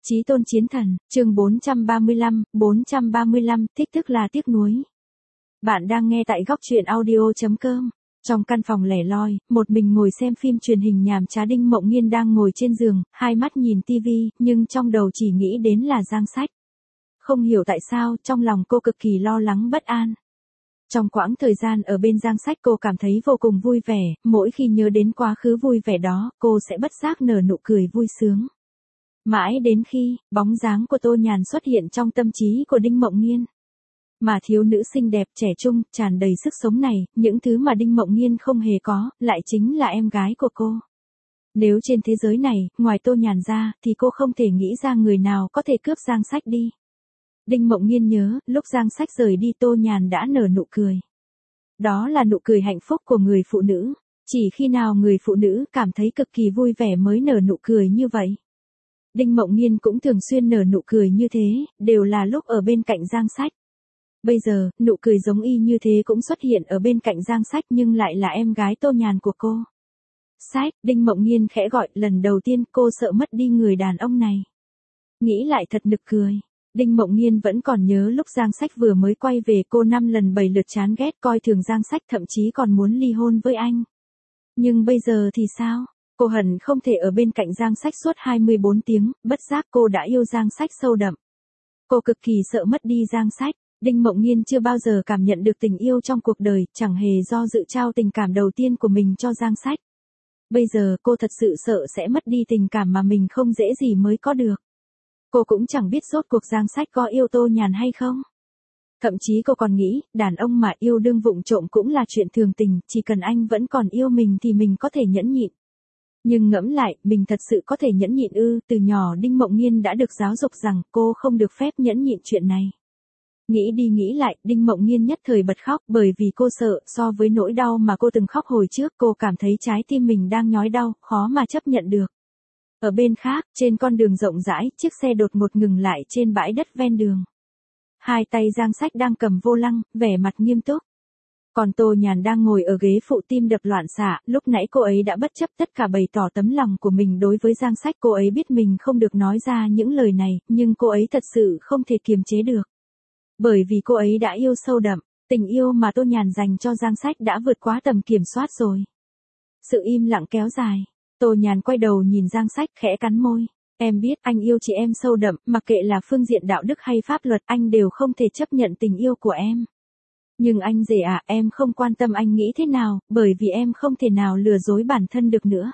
Chí tôn chiến thần, chương 435, thích tức là tiếc nuối. Bạn đang nghe tại góc truyện audio.com. Trong căn phòng lẻ loi, một mình ngồi xem phim truyền hình nhàm chán, Đinh Mộng Nghiên đang ngồi trên giường, hai mắt nhìn tivi, nhưng trong đầu chỉ nghĩ đến là Giang Sách. Không hiểu tại sao, trong lòng cô cực kỳ lo lắng bất an. Trong quãng thời gian ở bên Giang Sách cô cảm thấy vô cùng vui vẻ, mỗi khi nhớ đến quá khứ vui vẻ đó, cô sẽ bất giác nở nụ cười vui sướng. Mãi đến khi, bóng dáng của Tô Nhàn xuất hiện trong tâm trí của Đinh Mộng Nghiên. Mà thiếu nữ xinh đẹp trẻ trung, tràn đầy sức sống này, những thứ mà Đinh Mộng Nghiên không hề có, lại chính là em gái của cô. Nếu trên thế giới này, ngoài Tô Nhàn ra, thì cô không thể nghĩ ra người nào có thể cướp Giang Sách đi. Đinh Mộng Nghiên nhớ, lúc Giang Sách rời đi Tô Nhàn đã nở nụ cười. Đó là nụ cười hạnh phúc của người phụ nữ. Chỉ khi nào người phụ nữ cảm thấy cực kỳ vui vẻ mới nở nụ cười như vậy. Đinh Mộng Nghiên cũng thường xuyên nở nụ cười như thế, đều là lúc ở bên cạnh Giang Sách. Bây giờ, nụ cười giống y như thế cũng xuất hiện ở bên cạnh Giang Sách nhưng lại là em gái Tô Nhàn của cô. Sách, Đinh Mộng Nghiên khẽ gọi, lần đầu tiên cô sợ mất đi người đàn ông này. Nghĩ lại thật nực cười. Đinh Mộng Nghiên vẫn còn nhớ lúc Giang Sách vừa mới quay về, cô 5 lần 7 lượt chán ghét coi thường Giang Sách, thậm chí còn muốn ly hôn với anh. Nhưng bây giờ thì sao? Cô hận không thể ở bên cạnh Giang Sách suốt 24 tiếng, bất giác cô đã yêu Giang Sách sâu đậm. Cô cực kỳ sợ mất đi Giang Sách. Đinh Mộng Nghiên chưa bao giờ cảm nhận được tình yêu trong cuộc đời, chẳng hề do dự trao tình cảm đầu tiên của mình cho Giang Sách. Bây giờ cô thật sự sợ sẽ mất đi tình cảm mà mình không dễ gì mới có được. Cô cũng chẳng biết rốt cuộc Giang Sách có yêu Tô Nhàn hay không. Thậm chí cô còn nghĩ, đàn ông mà yêu đương vụng trộm cũng là chuyện thường tình, chỉ cần anh vẫn còn yêu mình thì mình có thể nhẫn nhịn. Nhưng ngẫm lại, mình thật sự có thể nhẫn nhịn ư? Từ nhỏ Đinh Mộng Nghiên đã được giáo dục rằng cô không được phép nhẫn nhịn chuyện này. Nghĩ đi nghĩ lại, Đinh Mộng Nghiên nhất thời bật khóc bởi vì cô sợ, so với nỗi đau mà cô từng khóc hồi trước, cô cảm thấy trái tim mình đang nhói đau, khó mà chấp nhận được. Ở bên khác, trên con đường rộng rãi, chiếc xe đột ngột ngừng lại trên bãi đất ven đường. Hai tay Giang Sách đang cầm vô lăng, vẻ mặt nghiêm túc. Còn Tô Nhàn đang ngồi ở ghế phụ, tim đập loạn xạ, lúc nãy cô ấy đã bất chấp tất cả bày tỏ tấm lòng của mình đối với Giang Sách. Cô ấy biết mình không được nói ra những lời này, nhưng cô ấy thật sự không thể kiềm chế được. Bởi vì cô ấy đã yêu sâu đậm, tình yêu mà Tô Nhàn dành cho Giang Sách đã vượt quá tầm kiểm soát rồi. Sự im lặng kéo dài, Tô Nhàn quay đầu nhìn Giang Sách khẽ cắn môi. Em biết anh yêu chị em sâu đậm, mặc kệ là phương diện đạo đức hay pháp luật, anh đều không thể chấp nhận tình yêu của em. Nhưng anh rể à, em không quan tâm anh nghĩ thế nào, bởi vì em không thể nào lừa dối bản thân được nữa.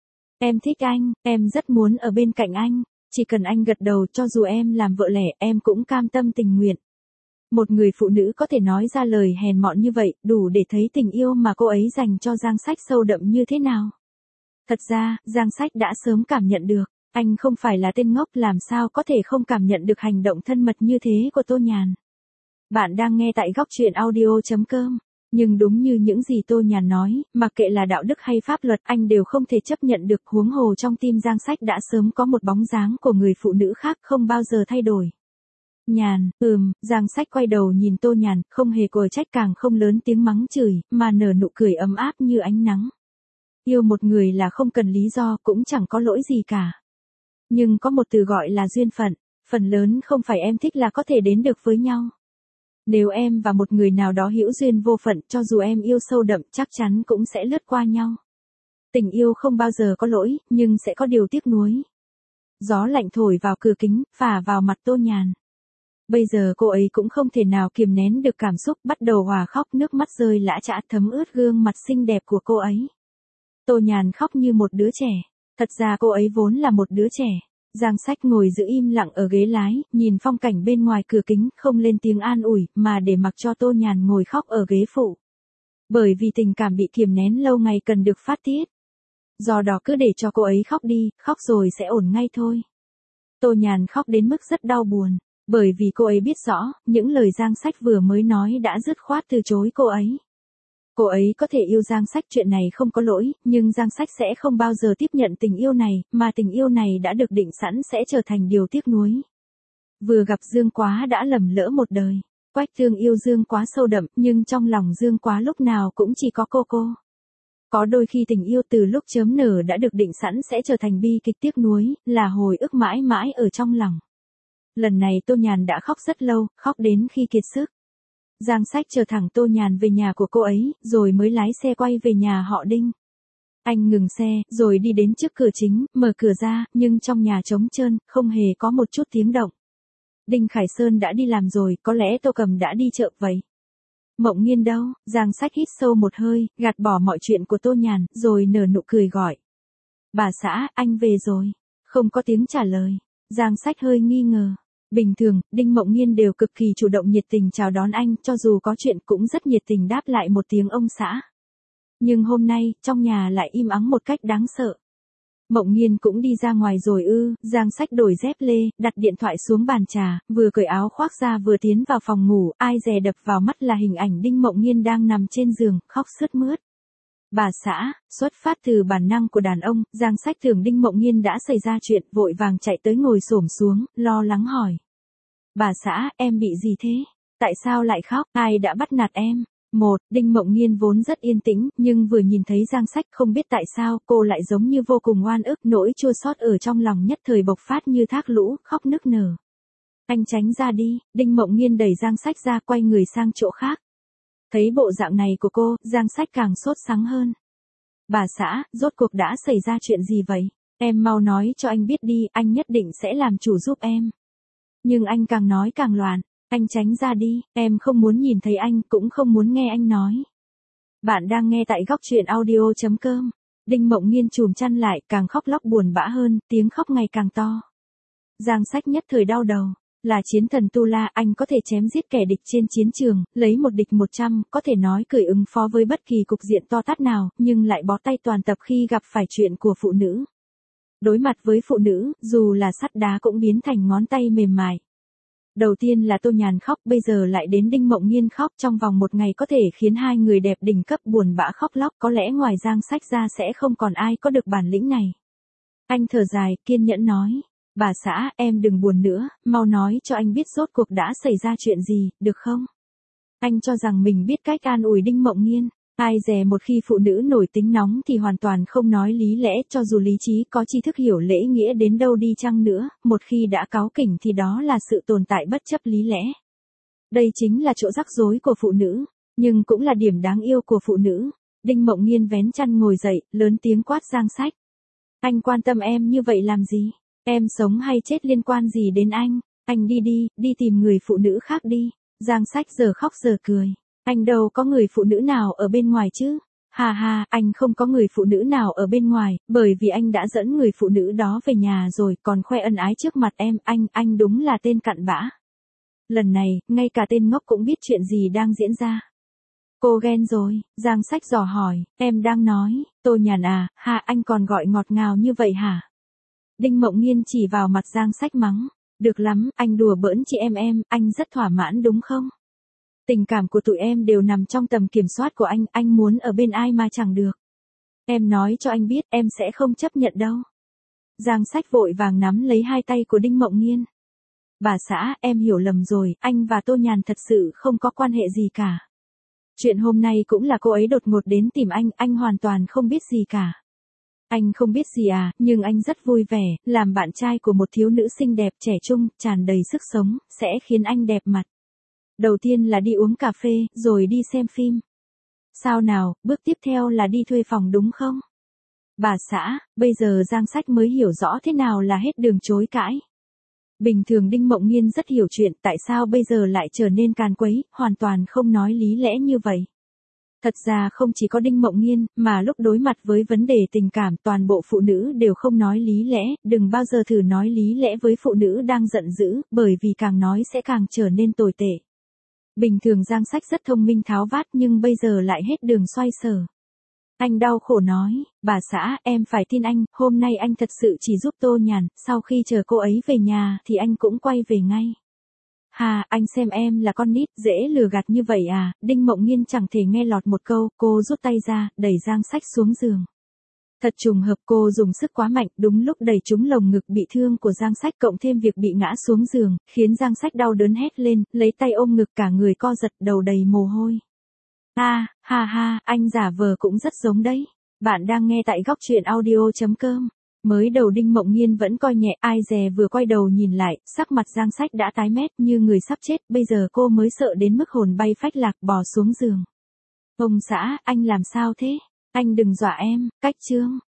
Em thích anh, em rất muốn ở bên cạnh anh, chỉ cần anh gật đầu, cho dù em làm vợ lẽ, em cũng cam tâm tình nguyện. Một người phụ nữ có thể nói ra lời hèn mọn như vậy, đủ để thấy tình yêu mà cô ấy dành cho Giang Sách sâu đậm như thế nào. Thật ra, Giang Sách đã sớm cảm nhận được, anh không phải là tên ngốc, làm sao có thể không cảm nhận được hành động thân mật như thế của Tô Nhàn. Bạn đang nghe tại góc truyện audio.com. Nhưng đúng như những gì Tô Nhàn nói, mặc kệ là đạo đức hay pháp luật, anh đều không thể chấp nhận được, huống hồ trong tim Giang Sách đã sớm có một bóng dáng của người phụ nữ khác không bao giờ thay đổi. Nhàn, Giang Sách quay đầu nhìn Tô Nhàn, không hề còi trách càng không lớn tiếng mắng chửi, mà nở nụ cười ấm áp như ánh nắng. Yêu một người là không cần lý do, cũng chẳng có lỗi gì cả. Nhưng có một từ gọi là duyên phận, phần lớn không phải em thích là có thể đến được với nhau. Nếu em và một người nào đó hữu duyên vô phận, cho dù em yêu sâu đậm, chắc chắn cũng sẽ lướt qua nhau. Tình yêu không bao giờ có lỗi, nhưng sẽ có điều tiếc nuối. Gió lạnh thổi vào cửa kính, phả vào mặt Tô Nhàn. Bây giờ cô ấy cũng không thể nào kiềm nén được cảm xúc, bắt đầu òa khóc, nước mắt rơi lã chã thấm ướt gương mặt xinh đẹp của cô ấy. Tô Nhàn khóc như một đứa trẻ. Thật ra cô ấy vốn là một đứa trẻ. Giang Sách ngồi giữ im lặng ở ghế lái, nhìn phong cảnh bên ngoài cửa kính, không lên tiếng an ủi, mà để mặc cho Tô Nhàn ngồi khóc ở ghế phụ. Bởi vì tình cảm bị kiềm nén lâu ngày cần được phát tiết. Do đó cứ để cho cô ấy khóc đi, khóc rồi sẽ ổn ngay thôi. Tô Nhàn khóc đến mức rất đau buồn. Bởi vì cô ấy biết rõ, những lời Giang Sách vừa mới nói đã dứt khoát từ chối cô ấy. Cô ấy có thể yêu Giang Sách, chuyện này không có lỗi, nhưng Giang Sách sẽ không bao giờ tiếp nhận tình yêu này, mà tình yêu này đã được định sẵn sẽ trở thành điều tiếc nuối. Vừa gặp Dương Quá đã lầm lỡ một đời. Quách Tương yêu Dương Quá sâu đậm, nhưng trong lòng Dương Quá lúc nào cũng chỉ có cô. Có đôi khi tình yêu từ lúc chớm nở đã được định sẵn sẽ trở thành bi kịch tiếc nuối, là hồi ức mãi mãi ở trong lòng. Lần này Tô Nhàn đã khóc rất lâu, khóc đến khi kiệt sức. Giang Sách chờ thẳng Tô Nhàn về nhà của cô ấy, rồi mới lái xe quay về nhà họ Đinh. Anh ngừng xe, rồi đi đến trước cửa chính, mở cửa ra, nhưng trong nhà trống trơn, không hề có một chút tiếng động. Đinh Khải Sơn đã đi làm rồi, có lẽ Tô Cầm đã đi chợ vậy. Mộng Nghiên đâu? Giang Sách hít sâu một hơi, gạt bỏ mọi chuyện của Tô Nhàn, rồi nở nụ cười gọi. Bà xã, anh về rồi. Không có tiếng trả lời. Giang Sách hơi nghi ngờ. Bình thường, Đinh Mộng Nghiên đều cực kỳ chủ động nhiệt tình chào đón anh, cho dù có chuyện cũng rất nhiệt tình đáp lại một tiếng ông xã. Nhưng hôm nay, trong nhà lại im ắng một cách đáng sợ. Mộng Nghiên cũng đi ra ngoài rồi ư? Giang Sách đổi dép lê, đặt điện thoại xuống bàn trà, vừa cởi áo khoác ra vừa tiến vào phòng ngủ, ai dè đập vào mắt là hình ảnh Đinh Mộng Nghiên đang nằm trên giường, khóc sướt mướt. Bà xã, xuất phát từ bản năng của đàn ông, Giang Sách tưởng Đinh Mộng Nghiên đã xảy ra chuyện, vội vàng chạy tới ngồi xổm xuống, lo lắng hỏi. Bà xã, em bị gì thế? Tại sao lại khóc? Ai đã bắt nạt em? Đinh Mộng Nghiên vốn rất yên tĩnh, nhưng vừa nhìn thấy Giang Sách không biết tại sao cô lại giống như vô cùng oan ức, nỗi chua xót ở trong lòng nhất thời bộc phát như thác lũ, khóc nức nở. Anh tránh ra đi, Đinh Mộng Nghiên đẩy Giang Sách ra quay người sang chỗ khác. Thấy bộ dạng này của cô, Giang Sách càng sốt sắng hơn. Bà xã, rốt cuộc đã xảy ra chuyện gì vậy? Em mau nói cho anh biết đi, anh nhất định sẽ làm chủ giúp em. Nhưng anh càng nói càng loạn. Anh tránh ra đi, em không muốn nhìn thấy anh, cũng không muốn nghe anh nói. Bạn đang nghe tại góc truyện audio.com. Đinh Mộng Nghiên chùm chăn lại, càng khóc lóc buồn bã hơn, tiếng khóc ngày càng to. Giang Sách nhất thời đau đầu. Là chiến thần Tu La, anh có thể chém giết kẻ địch trên chiến trường, lấy một địch 100, có thể nói cười ứng phó với bất kỳ cục diện to tát nào, nhưng lại bó tay toàn tập khi gặp phải chuyện của phụ nữ. Đối mặt với phụ nữ, dù là sắt đá cũng biến thành ngón tay mềm mại. Đầu tiên là Tô Nhàn khóc, bây giờ lại đến Đinh Mộng Nghiên khóc, trong vòng một ngày có thể khiến hai người đẹp đỉnh cấp buồn bã khóc lóc, có lẽ ngoài Giang Sách ra sẽ không còn ai có được bản lĩnh này. Anh thở dài, kiên nhẫn nói, bà xã, em đừng buồn nữa, mau nói cho anh biết rốt cuộc đã xảy ra chuyện gì, được không? Anh cho rằng mình biết cách an ủi Đinh Mộng Nghiên. Ai dè một khi phụ nữ nổi tính nóng thì hoàn toàn không nói lý lẽ, cho dù lý trí có tri thức hiểu lễ nghĩa đến đâu đi chăng nữa, một khi đã cáu kỉnh thì đó là sự tồn tại bất chấp lý lẽ. Đây chính là chỗ rắc rối của phụ nữ, nhưng cũng là điểm đáng yêu của phụ nữ. Đinh Mộng Nghiên vén chăn ngồi dậy, lớn tiếng quát Giang Sách. Anh quan tâm em như vậy làm gì? Em sống hay chết liên quan gì đến anh đi đi, đi tìm người phụ nữ khác đi. Giang Sách giờ khóc giờ cười. Anh đâu có người phụ nữ nào ở bên ngoài chứ? Hà hà, anh không có người phụ nữ nào ở bên ngoài, bởi vì anh đã dẫn người phụ nữ đó về nhà rồi, còn khoe ân ái trước mặt em, anh đúng là tên cặn bã. Lần này, ngay cả tên ngốc cũng biết chuyện gì đang diễn ra. Cô ghen rồi, Giang Sách dò hỏi, em đang nói, Tô Nhàn à, anh còn gọi ngọt ngào như vậy hả? Đinh Mộng Nghiên chỉ vào mặt Giang Sách mắng, được lắm, anh đùa bỡn chị em, anh rất thỏa mãn đúng không? Tình cảm của tụi em đều nằm trong tầm kiểm soát của anh muốn ở bên ai mà chẳng được. Em nói cho anh biết, em sẽ không chấp nhận đâu. Giang Sách vội vàng nắm lấy hai tay của Đinh Mộng Nghiên. Bà xã, em hiểu lầm rồi, anh và Tô Nhàn thật sự không có quan hệ gì cả. Chuyện hôm nay cũng là cô ấy đột ngột đến tìm anh hoàn toàn không biết gì cả. Anh không biết gì à, nhưng anh rất vui vẻ, làm bạn trai của một thiếu nữ xinh đẹp trẻ trung, tràn đầy sức sống, sẽ khiến anh đẹp mặt. Đầu tiên là đi uống cà phê, rồi đi xem phim. Sao nào, bước tiếp theo là đi thuê phòng đúng không? Bà xã, bây giờ Giang Sách mới hiểu rõ thế nào là hết đường chối cãi. Bình thường Đinh Mộng Nghiên rất hiểu chuyện, tại sao bây giờ lại trở nên càn quấy, hoàn toàn không nói lý lẽ như vậy. Thật ra không chỉ có Đinh Mộng Nghiên, mà lúc đối mặt với vấn đề tình cảm, toàn bộ phụ nữ đều không nói lý lẽ, đừng bao giờ thử nói lý lẽ với phụ nữ đang giận dữ, bởi vì càng nói sẽ càng trở nên tồi tệ. Bình thường Giang Sách rất thông minh tháo vát nhưng bây giờ lại hết đường xoay sở. Anh đau khổ nói, bà xã, em phải tin anh, hôm nay anh thật sự chỉ giúp Tô Nhàn, sau khi chờ cô ấy về nhà thì anh cũng quay về ngay. Hà, anh xem em là con nít, dễ lừa gạt như vậy à? Đinh Mộng Nghiên chẳng thể nghe lọt một câu, cô rút tay ra, đẩy Giang Sách xuống giường. Thật trùng hợp cô dùng sức quá mạnh, đúng lúc đẩy trúng lồng ngực bị thương của Giang Sách cộng thêm việc bị ngã xuống giường, khiến Giang Sách đau đớn hét lên, lấy tay ôm ngực cả người co giật đầu đầy mồ hôi. Ha, anh giả vờ cũng rất giống đấy. Bạn đang nghe tại góc truyện audio.com. Mới đầu Đinh Mộng Nghiên vẫn coi nhẹ, ai dè vừa quay đầu nhìn lại, sắc mặt Giang Sách đã tái mét như người sắp chết, bây giờ cô mới sợ đến mức hồn bay phách lạc bò xuống giường. Ông xã, anh làm sao thế? Anh đừng dọa em, cách Trương.